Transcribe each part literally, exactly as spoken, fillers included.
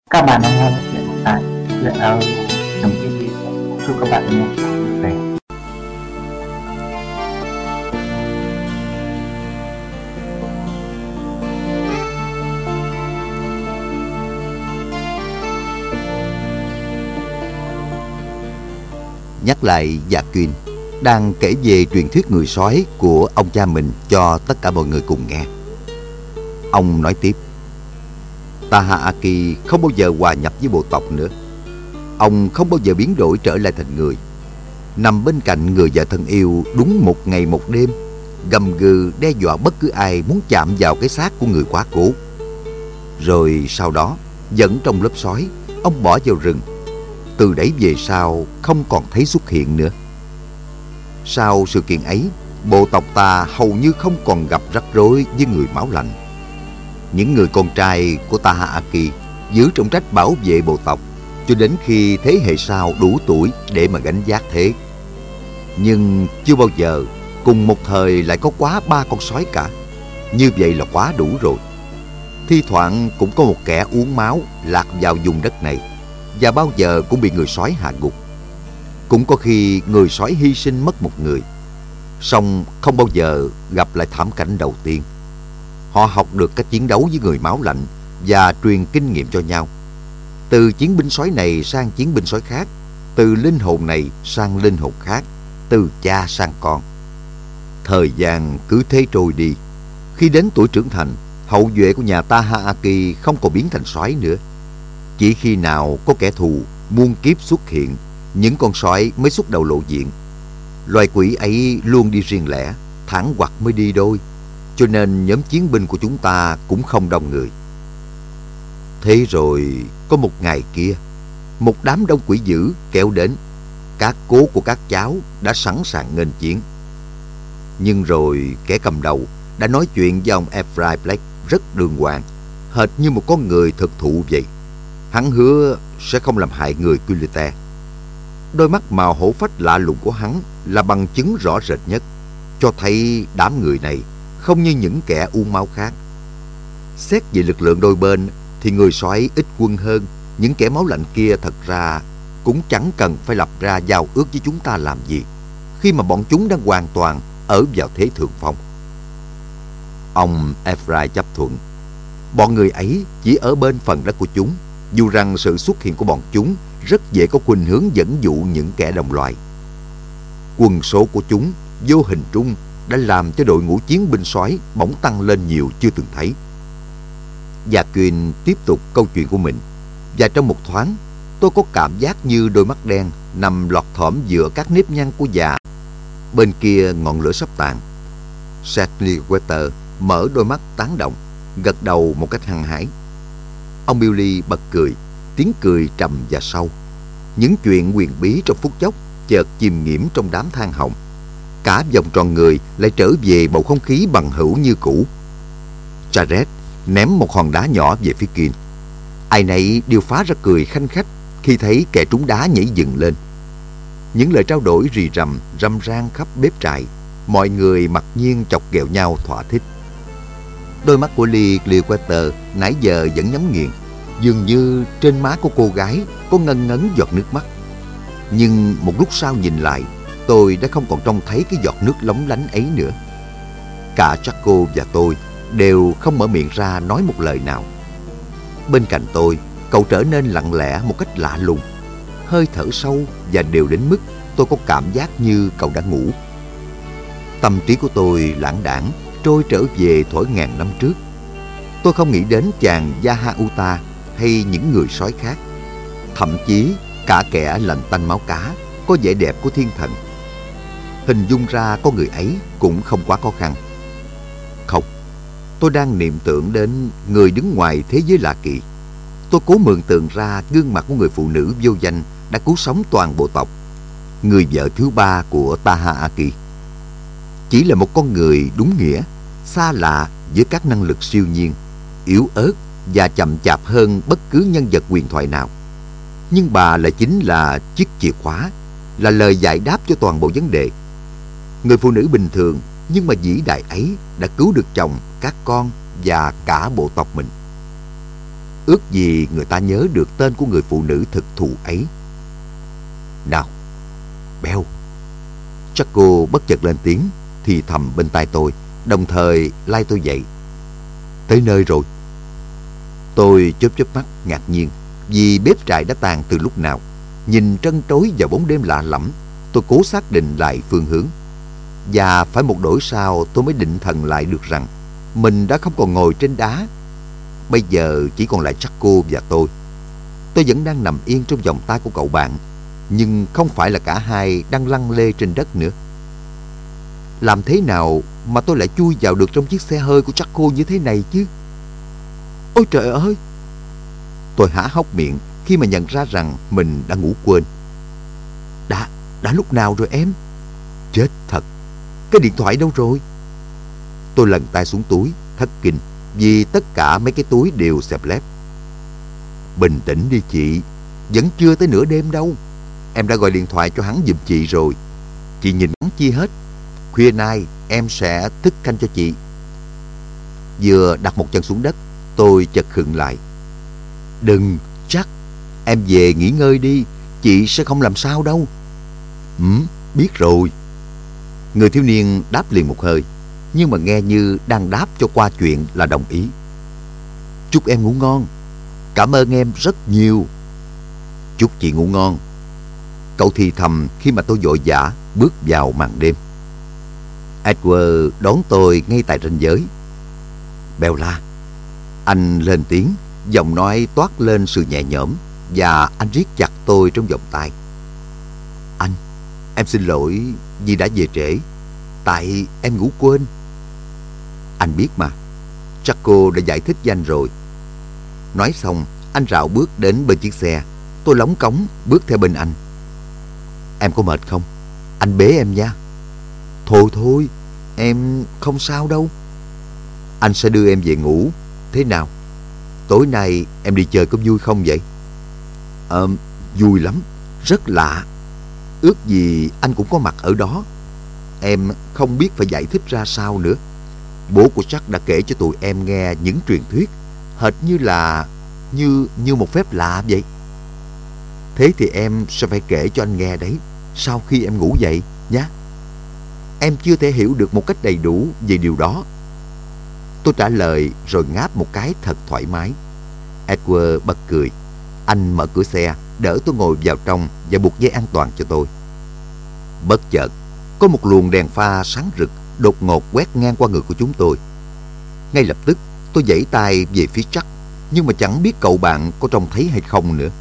Các bạn đang nghe chuyện tại truyện audio Nằm Yên Đi. Chúc các bạn nghe vui vẻ. Nhắc lại Gia Quyên đang kể về truyền thuyết người sói của ông cha mình cho tất cả mọi người cùng nghe. Ông nói tiếp: Taha Aki không bao giờ hòa nhập với bộ tộc nữa. Ông không bao giờ biến đổi trở lại thành người. Nằm bên cạnh người vợ thân yêu đúng một ngày một đêm, gầm gừ đe dọa bất cứ ai muốn chạm vào cái xác của người quá cố. Rồi sau đó dẫn trong lớp sói, ông bỏ vào rừng. Từ đấy về sau không còn thấy xuất hiện nữa. Sau sự kiện ấy, bộ tộc ta hầu như không còn gặp rắc rối với người máu lạnh. Những người con trai của Taha Aki giữ trọng trách bảo vệ bộ tộc cho đến khi thế hệ sau đủ tuổi để mà gánh vác thế. Nhưng chưa bao giờ cùng một thời lại có quá ba con sói cả. Như vậy là quá đủ rồi. Thi thoảng cũng có một kẻ uống máu lạc vào vùng đất này, và bao giờ cũng bị người sói hạ gục. Cũng có khi người sói hy sinh mất một người, song không bao giờ gặp lại thảm cảnh đầu tiên. Họ học được cách chiến đấu với người máu lạnh và truyền kinh nghiệm cho nhau. Từ chiến binh sói này sang chiến binh sói khác, từ linh hồn này sang linh hồn khác, từ cha sang con. Thời gian cứ thế trôi đi. Khi đến tuổi trưởng thành, hậu duệ của nhà Taha Aki không còn biến thành sói nữa. Chỉ khi nào có kẻ thù muôn kiếp xuất hiện, những con sói mới xuất đầu lộ diện. Loài quỷ ấy luôn đi riêng lẻ, thẳng hoặc mới đi đôi, cho nên nhóm chiến binh của chúng ta cũng không đông người. Thế rồi có một ngày kia, một đám đông quỷ dữ kéo đến. Các cố của các cháu đã sẵn sàng nghênh chiến. Nhưng rồi kẻ cầm đầu đã nói chuyện với ông Ephraim Black rất đường hoàng, hệt như một con người thực thụ vậy. Hắn hứa sẽ không làm hại người Quilete. Đôi mắt màu hổ phách lạ lùng của hắn là bằng chứng rõ rệt nhất, cho thấy đám người này không như những kẻ uống máu khác. Xét về lực lượng đôi bên thì người sói ít quân hơn. Những kẻ máu lạnh kia thật ra cũng chẳng cần phải lập ra giao ước với chúng ta làm gì, khi mà bọn chúng đang hoàn toàn ở vào thế thượng phong. Ông Ephraim chấp thuận. Bọn người ấy chỉ ở bên phần đất của chúng, dù rằng sự xuất hiện của bọn chúng rất dễ có khuynh hướng dẫn dụ những kẻ đồng loại. Quân số của chúng vô hình trung đã làm cho đội ngũ chiến binh sói bỗng tăng lên nhiều chưa từng thấy. Gia Quyên tiếp tục câu chuyện của mình, và trong một thoáng tôi có cảm giác như đôi mắt đen nằm lọt thỏm giữa các nếp nhăn của già. Bên kia ngọn lửa sắp tàn. Sadly Wetter mở đôi mắt tán động, gật đầu một cách hăng hái. Ông Billy bật cười, tiếng cười trầm và sâu. Những chuyện huyền bí trong phút chốc chợt chìm nghiễm trong đám than hồng. Cả vòng tròn người lại trở về bầu không khí bằng hữu như cũ. Jared ném một hòn đá nhỏ về phía Kiên. Ai nấy đều phá ra cười khanh khách khi thấy kẻ trúng đá nhảy dựng lên. Những lời trao đổi rì rầm râm ran khắp bếp trại. Mọi người mặc nhiên chọc ghẹo nhau thỏa thích. Đôi mắt của Lee Clearwater nãy giờ vẫn nhắm nghiền. Dường như trên má của cô gái có ngân ngấn giọt nước mắt. Nhưng một lúc sau nhìn lại, tôi đã không còn trông thấy cái giọt nước lóng lánh ấy nữa. Cả Jaco và tôi đều không mở miệng ra nói một lời nào. Bên cạnh tôi, cậu trở nên lặng lẽ một cách lạ lùng, hơi thở sâu và đều đến mức tôi có cảm giác như cậu đã ngủ. Tâm trí của tôi lãng đãng trôi trở về thuở ngàn năm trước. Tôi không nghĩ đến chàng Yahauta hay những người sói khác, thậm chí cả kẻ lạnh tanh máu cá có vẻ đẹp của thiên thần. Hình dung ra con người ấy cũng không quá khó khăn. Không, tôi đang niệm tưởng đến người đứng ngoài thế giới lạ kỳ. Tôi cố mường tượng ra gương mặt của người phụ nữ vô danh đã cứu sống toàn bộ tộc, người vợ thứ ba của Taha Aki. Chỉ là một con người đúng nghĩa, xa lạ với các năng lực siêu nhiên, yếu ớt và chậm chạp hơn bất cứ nhân vật huyền thoại nào. Nhưng bà lại chính là chiếc chìa khóa, là lời giải đáp cho toàn bộ vấn đề. Người phụ nữ bình thường nhưng mà vĩ đại ấy đã cứu được chồng, các con và cả bộ tộc mình. Ước gì người ta nhớ được tên của người phụ nữ thực thụ ấy. Nào, Bell. Jaco bất chợt lên tiếng thì thầm bên tai tôi, đồng thời lai tôi dậy. Tới nơi rồi. Tôi chớp chớp mắt ngạc nhiên vì bếp trại đã tàn từ lúc nào. Nhìn trân trối vào bóng đêm lạ lẫm, tôi cố xác định lại phương hướng. Và phải một đổi sau tôi mới định thần lại được rằng mình đã không còn ngồi trên đá. Bây giờ chỉ còn lại Jaco và tôi. Tôi vẫn đang nằm yên trong vòng tay của cậu bạn, nhưng không phải là cả hai đang lăn lê trên đất nữa. Làm thế nào mà tôi lại chui vào được trong chiếc xe hơi của Jaco như thế này chứ? Ôi trời ơi! Tôi há hốc miệng khi mà nhận ra rằng mình đã ngủ quên. Đã, đã lúc nào rồi em? Chết thật! Cái điện thoại đâu rồi? Tôi lần tay xuống túi, thất kinh, vì tất cả mấy cái túi đều xẹp lép. Bình tĩnh đi chị, vẫn chưa tới nửa đêm đâu. Em đã gọi điện thoại cho hắn giùm chị rồi. Chị nhìn hắn chi hết. Khuya nay em sẽ thức canh cho chị. Vừa đặt một chân xuống đất, tôi chợt khựng lại. Đừng, chắc. Em về nghỉ ngơi đi, chị sẽ không làm sao đâu. Ừ, biết rồi. Người thiếu niên đáp liền một hơi, nhưng mà nghe như đang đáp cho qua chuyện là đồng ý. Chúc em ngủ ngon. Cảm ơn em rất nhiều. Chúc chị ngủ ngon. Cậu thì thầm khi mà tôi vội vã bước vào màn đêm. Edward đón tôi ngay tại ranh giới. Bella. Anh lên tiếng, giọng nói toát lên sự nhẹ nhõm, và anh riết chặt tôi trong vòng tay. Anh, em xin lỗi vì đã về trễ. Tại em ngủ quên. Anh biết mà. Jaco đã giải thích với anh rồi. Nói xong, anh rảo bước đến bên chiếc xe. Tôi lóng cóng bước theo bên anh. Em có mệt không? Anh bế em nha. Thôi thôi, em không sao đâu. Anh sẽ đưa em về ngủ. Thế nào? Tối nay em đi chơi có vui không vậy? Ờ, vui lắm. Rất lạ. Ước gì anh cũng có mặt ở đó. Em không biết phải giải thích ra sao nữa. Bố của Jack đã kể cho tụi em nghe những truyền thuyết, hệt như là Như như một phép lạ vậy. Thế thì em sẽ phải kể cho anh nghe đấy, sau khi em ngủ dậy nhé. Em chưa thể hiểu được một cách đầy đủ về điều đó. Tôi trả lời rồi ngáp một cái thật thoải mái. Edward bật cười. Anh mở cửa xe, đỡ tôi ngồi vào trong và buộc dây an toàn cho tôi. Bất chợt, có một luồng đèn pha sáng rực đột ngột quét ngang qua người của chúng tôi. Ngay lập tức, tôi giãy tay về phía Jack, nhưng mà chẳng biết cậu bạn có trông thấy hay không nữa.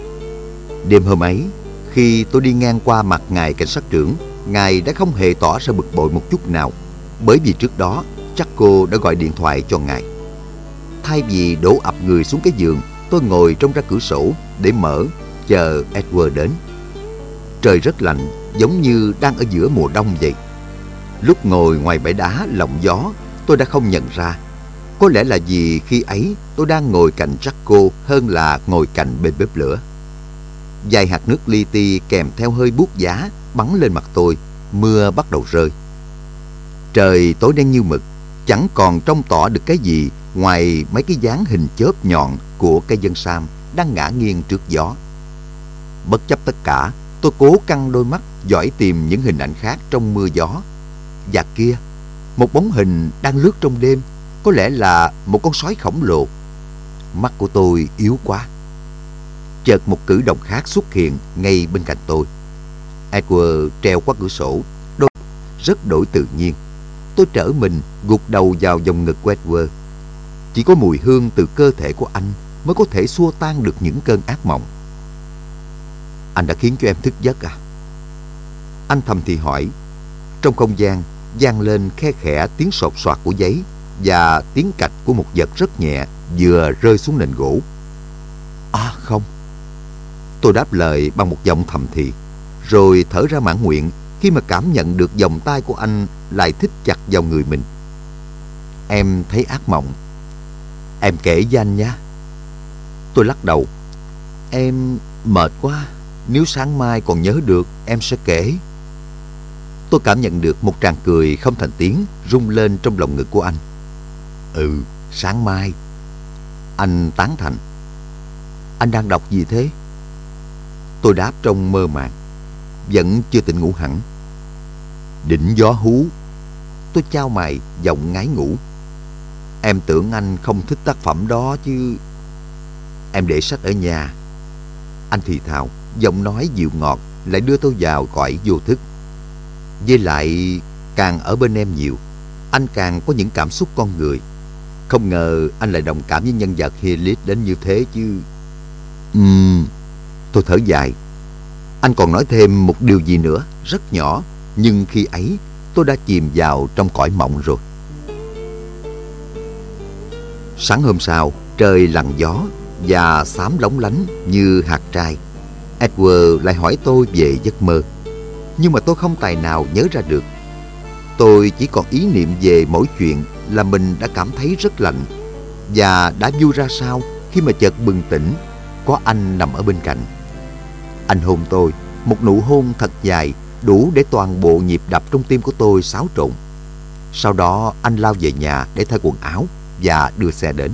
Đêm hôm ấy, khi tôi đi ngang qua mặt ngài cảnh sát trưởng, ngài đã không hề tỏ ra bực bội một chút nào, bởi vì trước đó Jaco đã gọi điện thoại cho ngài. Thay vì đổ ập người xuống cái giường, tôi ngồi trông ra cửa sổ để mở, chờ Edward đến. Trời rất lạnh, giống như đang ở giữa mùa đông vậy. Lúc ngồi ngoài bãi đá lộng gió, tôi đã không nhận ra. Có lẽ là vì khi ấy tôi đang ngồi cạnh Jaco hơn là ngồi cạnh bên bếp lửa. Vài hạt nước li ti kèm theo hơi buốt giá bắn lên mặt tôi. Mưa bắt đầu rơi. Trời tối đen như mực, chẳng còn trông tỏ được cái gì ngoài mấy cái dáng hình chớp nhọn của cây dân sam đang ngả nghiêng trước gió. Bất chấp tất cả, tôi cố căng đôi mắt dõi tìm những hình ảnh khác trong mưa gió. Và kia, một bóng hình đang lướt trong đêm, có lẽ là một con sói khổng lồ. Mắt của tôi yếu quá. Chợt một cử động khác xuất hiện ngay bên cạnh tôi. Edward treo qua cửa sổ, đôi rất đổi tự nhiên. Tôi trở mình gục đầu vào vòng ngực của Edward. Chỉ có mùi hương từ cơ thể của anh mới có thể xua tan được những cơn ác mộng. Anh đã khiến cho em thức giấc à? Anh thầm thì hỏi. Trong không gian vang lên khe khẽ tiếng sột soạt của giấy và tiếng cạch của một vật rất nhẹ vừa rơi xuống nền gỗ. À không. Tôi đáp lời bằng một giọng thầm thì, rồi thở ra mãn nguyện khi mà cảm nhận được vòng tay của anh lại thích chặt vào người mình. Em thấy ác mộng. Em kể với anh nhé. Tôi lắc đầu. Em mệt quá. Nếu sáng mai còn nhớ được, em sẽ kể. Tôi cảm nhận được một tràng cười không thành tiếng rung lên trong lòng ngực của anh. Ừ, sáng mai. Anh tán thành. Anh đang đọc gì thế? Tôi đáp trong mơ màng, vẫn chưa tỉnh ngủ hẳn. Đỉnh gió hú. Tôi chau mày, giọng ngái ngủ. Em tưởng anh không thích tác phẩm đó chứ. Em để sách ở nhà. Anh thì thào, giọng nói dịu ngọt lại đưa tôi vào cõi vô thức. Với lại, càng ở bên em nhiều, anh càng có những cảm xúc con người. Không ngờ anh lại đồng cảm với nhân vật Hillis đến như thế chứ. Ừm, tôi thở dài. Anh còn nói thêm một điều gì nữa, rất nhỏ, nhưng khi ấy tôi đã chìm vào trong cõi mộng rồi. Sáng hôm sau, trời lặng gió và xám lóng lánh như hạt trai. Edward lại hỏi tôi về giấc mơ, nhưng mà tôi không tài nào nhớ ra được. Tôi chỉ còn ý niệm về mỗi chuyện là mình đã cảm thấy rất lạnh, và đã vui ra sao khi mà chợt bừng tỉnh, có anh nằm ở bên cạnh. Anh hôn tôi, một nụ hôn thật dài, đủ để toàn bộ nhịp đập trong tim của tôi xáo trộn. Sau đó anh lao về nhà để thay quần áo và đưa xe đến.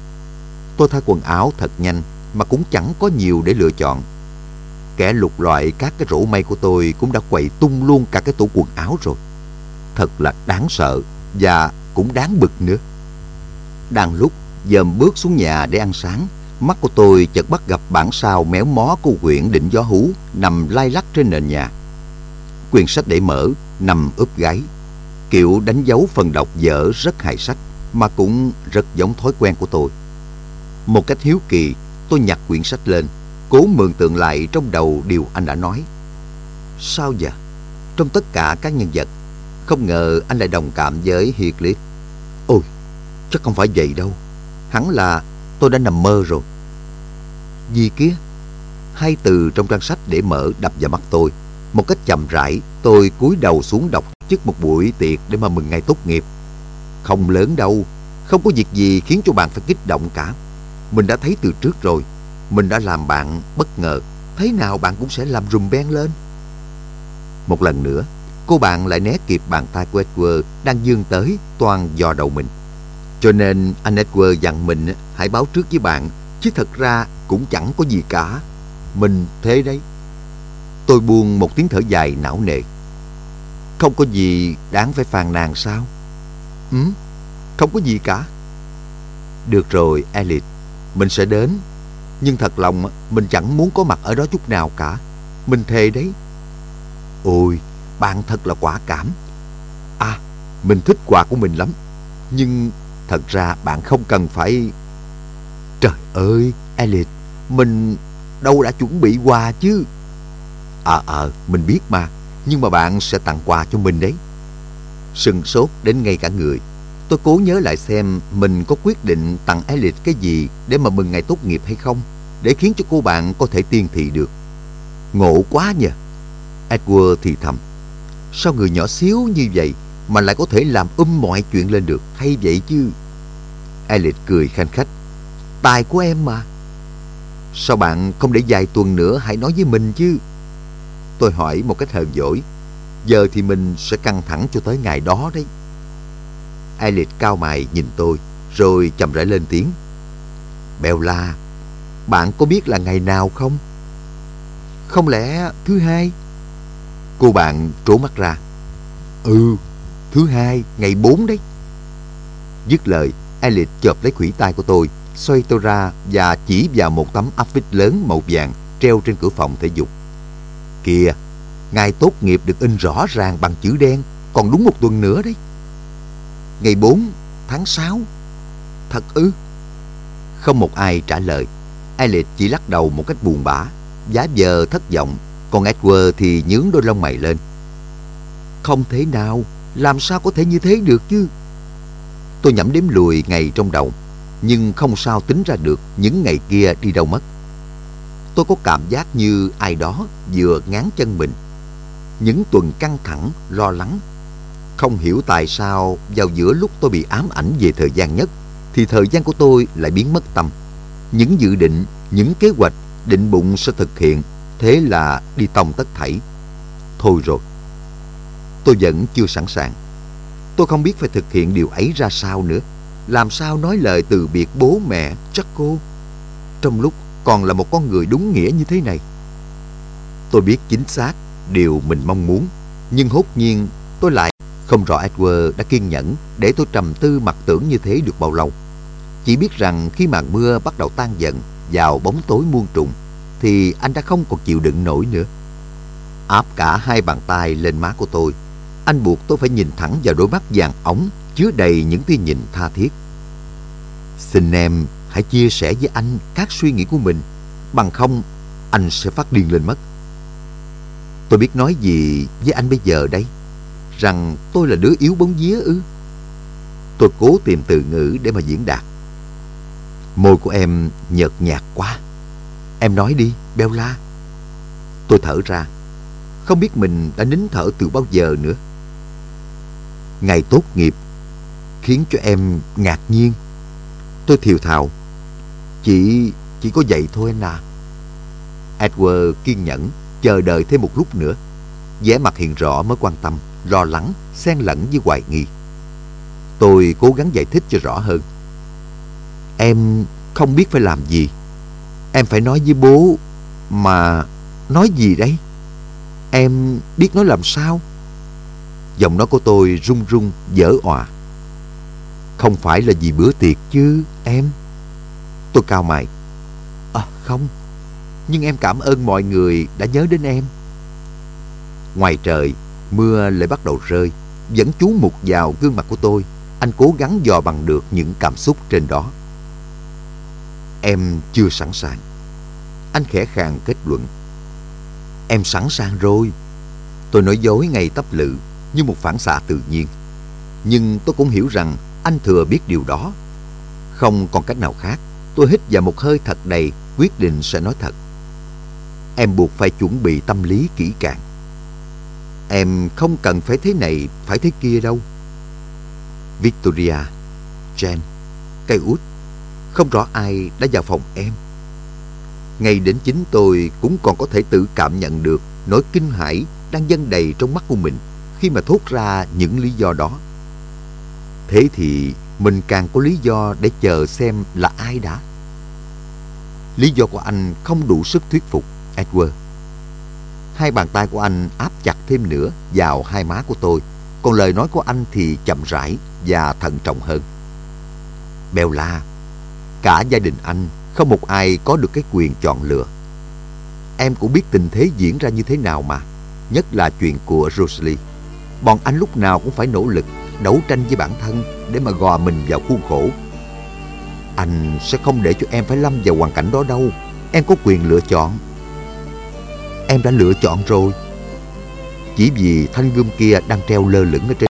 Tôi thay quần áo thật nhanh mà cũng chẳng có nhiều để lựa chọn. Kẻ lục loại các cái rổ mây của tôi cũng đã quậy tung luôn cả cái tủ quần áo rồi. Thật là đáng sợ và cũng đáng bực nữa. Đang lúc dòm bước xuống nhà để ăn sáng, mắt của tôi chợt bắt gặp bản sao méo mó của quyển Đỉnh Gió Hú nằm lay lắc trên nền nhà. Quyển sách để mở nằm úp gáy, kiểu đánh dấu phần đọc dở rất hài sách, mà cũng rất giống thói quen của tôi. Một cách hiếu kỳ, tôi nhặt quyển sách lên, cố mường tượng lại trong đầu điều anh đã nói. Sao vậy? Trong tất cả các nhân vật, không ngờ anh lại đồng cảm với Heathcliff. Ôi, chắc không phải vậy đâu. Hẳn là tôi đã nằm mơ rồi. Gì kia? Hai từ trong trang sách để mở đập vào mắt tôi. Một cách chậm rãi, tôi cúi đầu xuống đọc trước một buổi tiệc để mà mừng ngày tốt nghiệp. Không lớn đâu, không có việc gì khiến cho bạn phải kích động cả. Mình đã thấy từ trước rồi. Mình đã làm bạn bất ngờ, thế nào bạn cũng sẽ làm rùm beng lên. Một lần nữa, cô bạn lại né kịp bàn tay của Edward đang vươn tới toan dò đầu mình. Cho nên anh Edward dặn mình hãy báo trước với bạn, chứ thật ra cũng chẳng có gì cả. Mình thế đấy. Tôi buông một tiếng thở dài não nề. Không có gì đáng phải phàn nàn sao? Ừ, không có gì cả. Được rồi, Elliot, mình sẽ đến. Nhưng thật lòng mình chẳng muốn có mặt ở đó chút nào cả. Mình thề đấy. Ôi, bạn thật là quả cảm. À, mình thích quà của mình lắm. Nhưng thật ra bạn không cần phải... Trời ơi, Elliot, mình đâu đã chuẩn bị quà chứ. Ờ, à, ờ, à, mình biết mà. Nhưng mà bạn sẽ tặng quà cho mình đấy. Sừng sốt đến ngay cả người. Tôi cố nhớ lại xem mình có quyết định tặng Elliot cái gì để mà mừng ngày tốt nghiệp hay không, để khiến cho cô bạn có thể tiên thị được. Ngộ quá nhỉ. Edward thì thầm. Sao người nhỏ xíu như vậy mà lại có thể làm um mọi chuyện lên được, hay vậy chứ? Elliot cười khanh khách. Tài của em mà. Sao bạn không để vài tuần nữa hãy nói với mình chứ? Tôi hỏi một cách hờn dỗi. Giờ thì mình sẽ căng thẳng cho tới ngày đó đấy. Elliot cau mày nhìn tôi, rồi chậm rãi lên tiếng. Bella, bạn có biết là ngày nào không? Không lẽ thứ hai? Cô bạn trố mắt ra. Ừ, thứ hai, ngày bốn đấy. Dứt lời, Elliot chộp lấy khuỷu tay của tôi, xoay tôi ra và chỉ vào một tấm áp phích lớn màu vàng treo trên cửa phòng thể dục. Kìa, ngày tốt nghiệp được in rõ ràng bằng chữ đen, còn đúng một tuần nữa đấy. Ngày bốn tháng sáu. Thật ư? Không một ai trả lời. Elliot chỉ lắc đầu một cách buồn bã, giả vờ thất vọng. Còn Edward thì nhướng đôi lông mày lên. Không thể nào, làm sao có thể như thế được chứ? Tôi nhẩm đếm lùi ngày trong đầu, nhưng không sao tính ra được những ngày kia đi đâu mất. Tôi có cảm giác như ai đó vừa ngáng chân mình. Những tuần căng thẳng, lo lắng. Không hiểu tại sao vào giữa lúc tôi bị ám ảnh về thời gian nhất, thì thời gian của tôi lại biến mất tâm. Những dự định, những kế hoạch định bụng sẽ thực hiện, thế là đi tông tất thảy. Thôi rồi, tôi vẫn chưa sẵn sàng. Tôi không biết phải thực hiện điều ấy ra sao nữa. Làm sao nói lời từ biệt bố mẹ, chắc cô. Trong lúc còn là một con người đúng nghĩa như thế này. Tôi biết chính xác điều mình mong muốn, nhưng hốt nhiên tôi lại không rõ Edward đã kiên nhẫn để tôi trầm tư mặc tưởng như thế được bao lâu. Chỉ biết rằng khi màn mưa bắt đầu tan dần vào bóng tối muôn trùng thì anh đã không còn chịu đựng nổi nữa. Áp cả hai bàn tay lên má của tôi, anh buộc tôi phải nhìn thẳng vào đôi mắt vàng óng chứa đầy những tia nhìn tha thiết. Xin em hãy chia sẻ với anh các suy nghĩ của mình, bằng không anh sẽ phát điên lên mất. Tôi biết nói gì với anh bây giờ đây? Rằng tôi là đứa yếu bóng vía ư? Tôi cố tìm từ ngữ để mà diễn đạt. Môi của em nhợt nhạt quá. Em nói đi, Bella. Tôi thở ra, không biết mình đã nín thở từ bao giờ nữa. Ngày tốt nghiệp khiến cho em ngạc nhiên. Tôi thều thào. Chỉ, chỉ có vậy thôi anh à. Edward kiên nhẫn chờ đợi thêm một lúc nữa. vẻ mặt hiện rõ mối quan tâm, lo lắng, xen lẫn với hoài nghi. Tôi cố gắng giải thích cho rõ hơn. Em không biết phải làm gì. Em phải nói với bố. Mà nói gì đấy? Em biết nói làm sao? Giọng nói của tôi run run, dở òa. Không phải là vì bữa tiệc chứ em? Tôi cau mày. À không, nhưng em cảm ơn mọi người đã nhớ đến em. Ngoài trời, mưa lại bắt đầu rơi. Vẫn chú mục vào gương mặt của tôi. Anh cố gắng dò bằng được những cảm xúc trên đó. Em chưa sẵn sàng. Anh khẽ khàng kết luận. Em sẵn sàng rồi. Tôi nói dối ngay tấp lự như một phản xạ tự nhiên. Nhưng tôi cũng hiểu rằng anh thừa biết điều đó. Không còn cách nào khác, tôi hít vào một hơi thật đầy, quyết định sẽ nói thật. Em buộc phải chuẩn bị tâm lý kỹ càng. Em không cần phải thế này, phải thế kia đâu. Victoria, Jen, cây út, không rõ ai đã vào phòng em. Ngay đến chính tôi cũng còn có thể tự cảm nhận được nỗi kinh hãi đang dâng đầy trong mắt của mình khi mà thốt ra những lý do đó. Thế thì mình càng có lý do để chờ xem là ai đã. Lý do của anh không đủ sức thuyết phục, Edward. Hai bàn tay của anh áp chặt thêm nữa vào hai má của tôi, còn lời nói của anh thì chậm rãi và thận trọng hơn. Bella, cả gia đình anh không một ai có được cái quyền chọn lựa. Em cũng biết tình thế diễn ra như thế nào mà, nhất là chuyện của Rosalie. Bọn anh lúc nào cũng phải nỗ lực đấu tranh với bản thân để mà gò mình vào khuôn khổ. Anh sẽ không để cho em phải lâm vào hoàn cảnh đó đâu. Em có quyền lựa chọn. Em đã lựa chọn rồi. Chỉ vì thanh gươm kia đang treo lơ lửng ở trên